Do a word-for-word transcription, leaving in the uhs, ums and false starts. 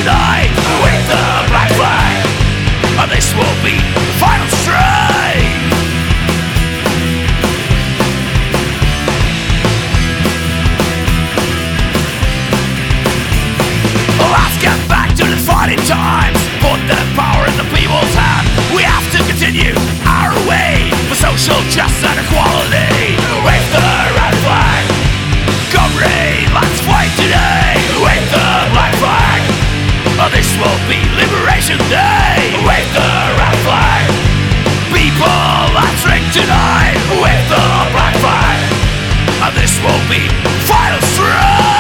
tonight with the black flag, and this will be the final strike. Let's get back to the fighting times, put the power in the people's hand. We have to continue our way for social justice and equality with the red flag. Comrade, let's fight today with the black flag, and this will be Liberation Day with the red flag. People, let's drink tonight with the black flag, and this will be final strike.